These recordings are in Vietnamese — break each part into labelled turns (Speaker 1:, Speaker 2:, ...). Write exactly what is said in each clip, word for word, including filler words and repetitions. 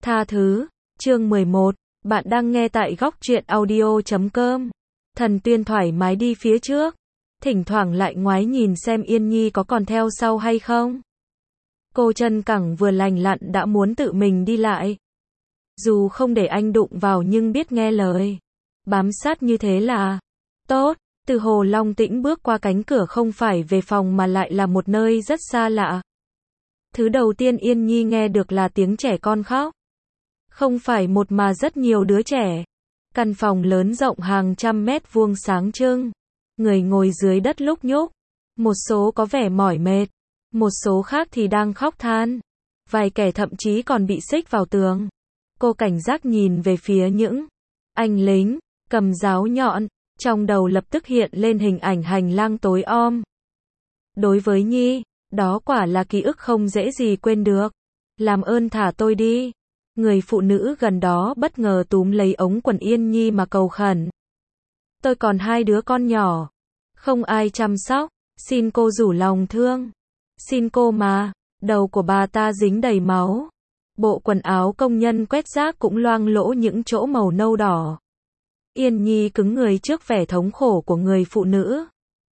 Speaker 1: Tha thứ, chương mười một, bạn đang nghe tại góc truyện audio chấm com. Thần Tuyên thoải mái đi phía trước, thỉnh thoảng lại ngoái nhìn xem Yên Nhi có còn theo sau hay không. Cô chân cẳng vừa lành lặn đã muốn tự mình đi lại. Dù không để anh đụng vào nhưng biết nghe lời. Bám sát như thế là tốt. Từ Hồ Long Tĩnh bước qua cánh cửa không phải về phòng mà lại là một nơi rất xa lạ. Thứ đầu tiên Yên Nhi nghe được là tiếng trẻ con khóc. Không phải một mà rất nhiều đứa trẻ. Căn phòng lớn rộng hàng trăm mét vuông sáng trưng. Người ngồi dưới đất lúc nhúc. Một số có vẻ mỏi mệt. Một số khác thì đang khóc than. Vài kẻ thậm chí còn bị xích vào tường. Cô cảnh giác nhìn về phía những anh lính, cầm giáo nhọn. Trong đầu lập tức hiện lên hình ảnh hành lang tối om. Đối với Nhi, đó quả là ký ức không dễ gì quên được. Làm ơn thả tôi đi. Người phụ nữ gần đó bất ngờ túm lấy ống quần Yên Nhi mà cầu khẩn. Tôi còn hai đứa con nhỏ. Không ai chăm sóc. Xin cô rủ lòng thương. Xin cô mà. Đầu của bà ta dính đầy máu. Bộ quần áo công nhân quét rác cũng loang lỗ những chỗ màu nâu đỏ. Yên Nhi cứng người trước vẻ thống khổ của người phụ nữ.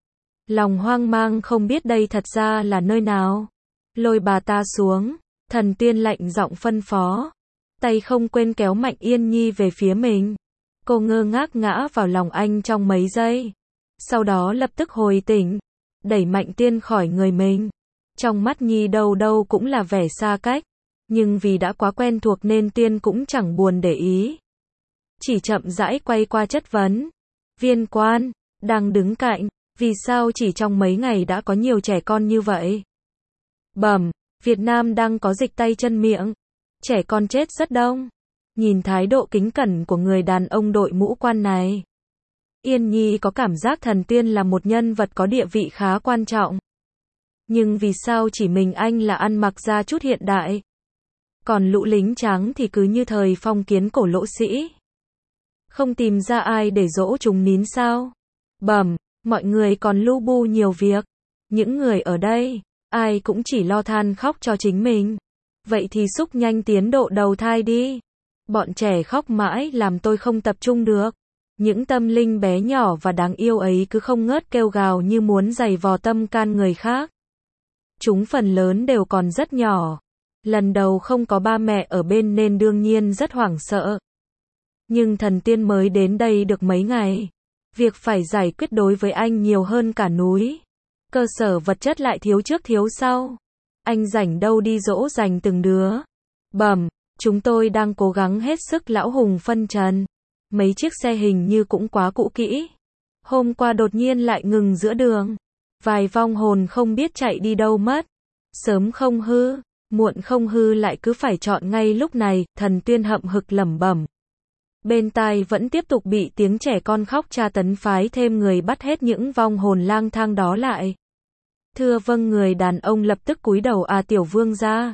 Speaker 1: Lòng hoang mang không biết đây thật ra là nơi nào. Lôi bà ta xuống. Thần Tuyên lạnh giọng phân phó. Tay không quên kéo mạnh Yên Nhi về phía mình. Cô ngơ ngác ngã vào lòng anh trong mấy giây. Sau đó lập tức hồi tỉnh. Đẩy mạnh Tiên khỏi người mình. Trong mắt Nhi đâu đâu cũng là vẻ xa cách. Nhưng vì đã quá quen thuộc nên Tiên cũng chẳng buồn để ý. Chỉ chậm rãi quay qua chất vấn. Viên quan, đang đứng cạnh, vì sao chỉ trong mấy ngày đã có nhiều trẻ con như vậy? Bẩm, Việt Nam đang có dịch tay chân miệng. Trẻ con chết rất đông. Nhìn thái độ kính cẩn của người đàn ông đội mũ quan này. Yên Nhi có cảm giác Thần Tuyên là một nhân vật có địa vị khá quan trọng. Nhưng vì sao chỉ mình anh là ăn mặc ra chút hiện đại? Còn lũ lính trắng thì cứ như thời phong kiến cổ lỗ sĩ. Không tìm ra ai để dỗ chúng nín sao? Bẩm, mọi người còn lu bu nhiều việc. Những người ở đây, ai cũng chỉ lo than khóc cho chính mình. Vậy thì xúc nhanh tiến độ đầu thai đi. Bọn trẻ khóc mãi làm tôi không tập trung được. Những tâm linh bé nhỏ và đáng yêu ấy cứ không ngớt kêu gào như muốn giày vò tâm can người khác. Chúng phần lớn đều còn rất nhỏ. Lần đầu không có ba mẹ ở bên nên đương nhiên rất hoảng sợ. Nhưng Thần Tuyên mới đến đây được mấy ngày. Việc phải giải quyết đối với anh nhiều hơn cả núi. Cơ sở vật chất lại thiếu trước thiếu sau. Anh rảnh đâu đi dỗ dành từng đứa. Bẩm, chúng tôi đang cố gắng hết sức. Lão Hùng phân trần. Mấy chiếc xe hình như cũng quá cũ kỹ. Hôm qua đột nhiên lại ngừng giữa đường. Vài vong hồn không biết chạy đi đâu mất. Sớm không hư, muộn không hư lại cứ phải chọn ngay lúc này. Thần Tuyên hậm hực lẩm bẩm. Bên tai vẫn tiếp tục bị tiếng trẻ con khóc tra tấn, phái thêm người bắt hết những vong hồn lang thang đó lại. Thưa vâng. Người đàn ông lập tức cúi đầu. À, tiểu vương gia.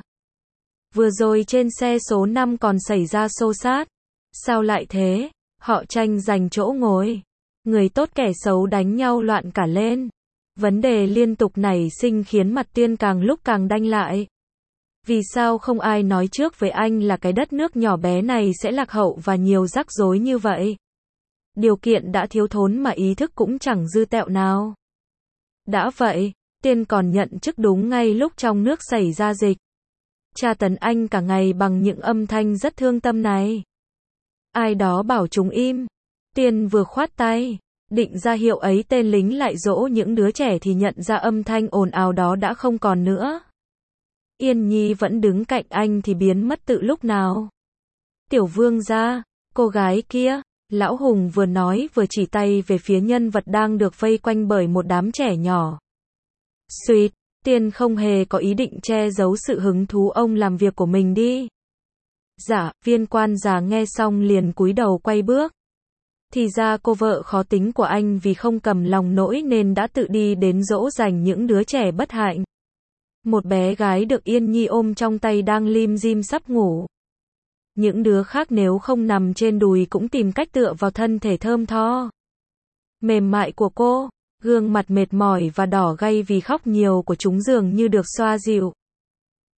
Speaker 1: Vừa rồi trên xe số năm còn xảy ra xô xát. Sao lại thế? Họ tranh giành chỗ ngồi. Người tốt kẻ xấu đánh nhau loạn cả lên. Vấn đề liên tục nảy sinh khiến mặt Tiên càng lúc càng đanh lại. Vì sao không ai nói trước với anh là cái đất nước nhỏ bé này sẽ lạc hậu và nhiều rắc rối như vậy? Điều kiện đã thiếu thốn mà ý thức cũng chẳng dư tẹo nào. Đã vậy, Tiên còn nhận chức đúng ngay lúc trong nước xảy ra dịch. Tra tấn anh cả ngày bằng những âm thanh rất thương tâm này. Ai đó bảo chúng im. Tiên vừa khoát tay, định ra hiệu ấy tên lính lại dỗ những đứa trẻ thì nhận ra âm thanh ồn ào đó đã không còn nữa. Yên Nhi vẫn đứng cạnh anh thì biến mất từ lúc nào? Tiểu vương gia, cô gái kia. Lão Hùng vừa nói vừa chỉ tay về phía nhân vật đang được vây quanh bởi một đám trẻ nhỏ. Suýt, Tiên không hề có ý định che giấu sự hứng thú ông làm việc của mình đi. Dạ, viên quan già nghe xong liền cúi đầu quay bước. Thì ra cô vợ khó tính của anh vì không cầm lòng nổi nên đã tự đi đến dỗ dành những đứa trẻ bất hạnh. Một bé gái được Yên Nhi ôm trong tay đang lim dim sắp ngủ. Những đứa khác nếu không nằm trên đùi cũng tìm cách tựa vào thân thể thơm tho mềm mại của cô. Gương mặt mệt mỏi và đỏ gay vì khóc nhiều của chúng dường như được xoa dịu.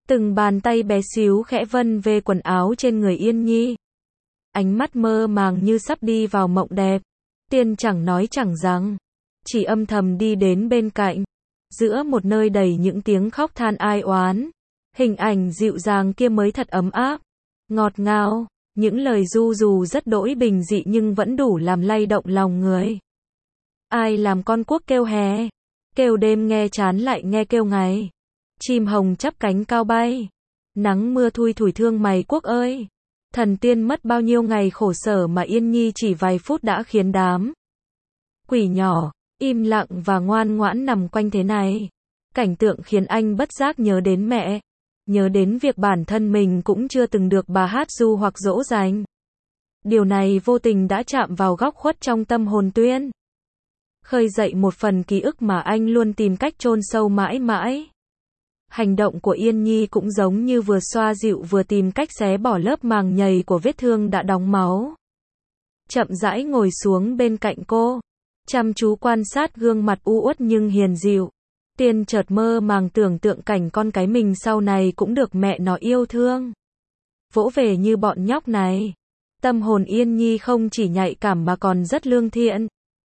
Speaker 1: Từng bàn tay bé xíu khẽ vân về quần áo trên người Yên Nhi. Ánh mắt mơ màng như sắp đi vào mộng đẹp. Tiên chẳng nói chẳng rằng, chỉ âm thầm đi đến bên cạnh. Giữa một nơi đầy những tiếng khóc than ai oán, hình ảnh dịu dàng kia mới thật ấm áp, ngọt ngào, những lời ru rù rất đỗi bình dị nhưng vẫn đủ làm lay động lòng người. Ai làm con cuốc kêu hè, kêu đêm nghe chán lại nghe kêu ngày. Chim hồng chắp cánh cao bay, nắng mưa thui thủi thương mày cuốc ơi. Thần tiên mất bao nhiêu ngày khổ sở mà Yên Nhi chỉ vài phút đã khiến đám quỷ nhỏ im lặng và ngoan ngoãn nằm quanh thế này. Cảnh tượng khiến anh bất giác nhớ đến mẹ, nhớ đến việc bản thân mình cũng chưa từng được bà hát ru hoặc dỗ dành. Điều này vô tình đã chạm vào góc khuất trong tâm hồn Tuyên, khơi dậy một phần ký ức mà anh luôn tìm cách chôn sâu mãi mãi. Hành động của Yên Nhi cũng giống như vừa xoa dịu vừa tìm cách xé bỏ lớp màng nhầy của vết thương đã đóng máu. Chậm rãi ngồi xuống bên cạnh cô, chăm chú quan sát gương mặt u uất nhưng hiền dịu. Tiên chợt mơ màng tưởng tượng cảnh con cái mình sau này cũng được mẹ nó yêu thương, vỗ về như bọn nhóc này. Tâm hồn Yên Nhi không chỉ nhạy cảm mà còn rất lương thiện.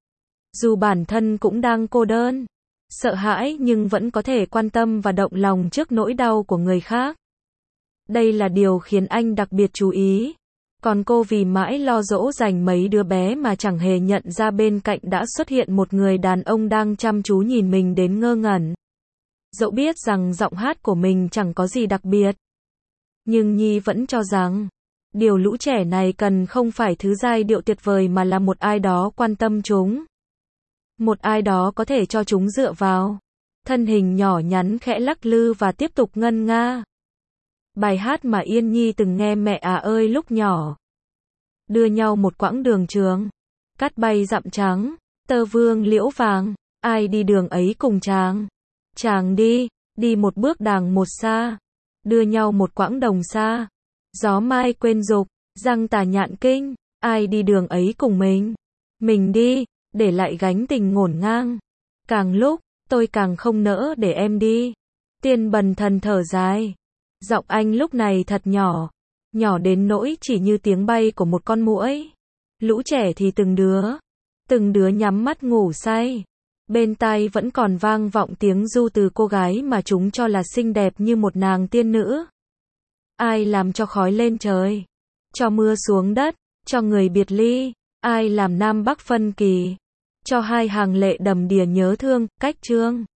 Speaker 1: Dù bản thân cũng đang cô đơn, sợ hãi nhưng vẫn có thể quan tâm và động lòng trước nỗi đau của người khác. Đây là điều khiến anh đặc biệt chú ý. Còn cô vì mãi lo dỗ dành mấy đứa bé mà chẳng hề nhận ra bên cạnh đã xuất hiện một người đàn ông đang chăm chú nhìn mình đến ngơ ngẩn. Dẫu biết rằng giọng hát của mình chẳng có gì đặc biệt, nhưng Nhi vẫn cho rằng điều lũ trẻ này cần không phải thứ giai điệu tuyệt vời mà là một ai đó quan tâm chúng. Một ai đó có thể cho chúng dựa vào. Thân hình nhỏ nhắn khẽ lắc lư và tiếp tục ngân nga. Bài hát mà Yên Nhi từng nghe mẹ à ơi lúc nhỏ. Đưa nhau một quãng đường trường, cát bay dặm trắng, tơ vương liễu vàng, ai đi đường ấy cùng chàng. Chàng đi, đi một bước đàng một xa, đưa nhau một quãng đồng xa. Gió mai quên dục, răng tà nhạn kinh, ai đi đường ấy cùng mình. Mình đi, để lại gánh tình ngổn ngang. Càng lúc, tôi càng không nỡ để em đi. Tiên bần thần thở dài. Giọng anh lúc này thật nhỏ, nhỏ đến nỗi chỉ như tiếng bay của một con muỗi. Lũ trẻ thì từng đứa, từng đứa nhắm mắt ngủ say. Bên tai vẫn còn vang vọng tiếng ru từ cô gái mà chúng cho là xinh đẹp như một nàng tiên nữ. Ai làm cho khói lên trời, cho mưa xuống đất, cho người biệt ly, ai làm Nam Bắc phân kỳ, cho hai hàng lệ đầm đìa nhớ thương, cách chương.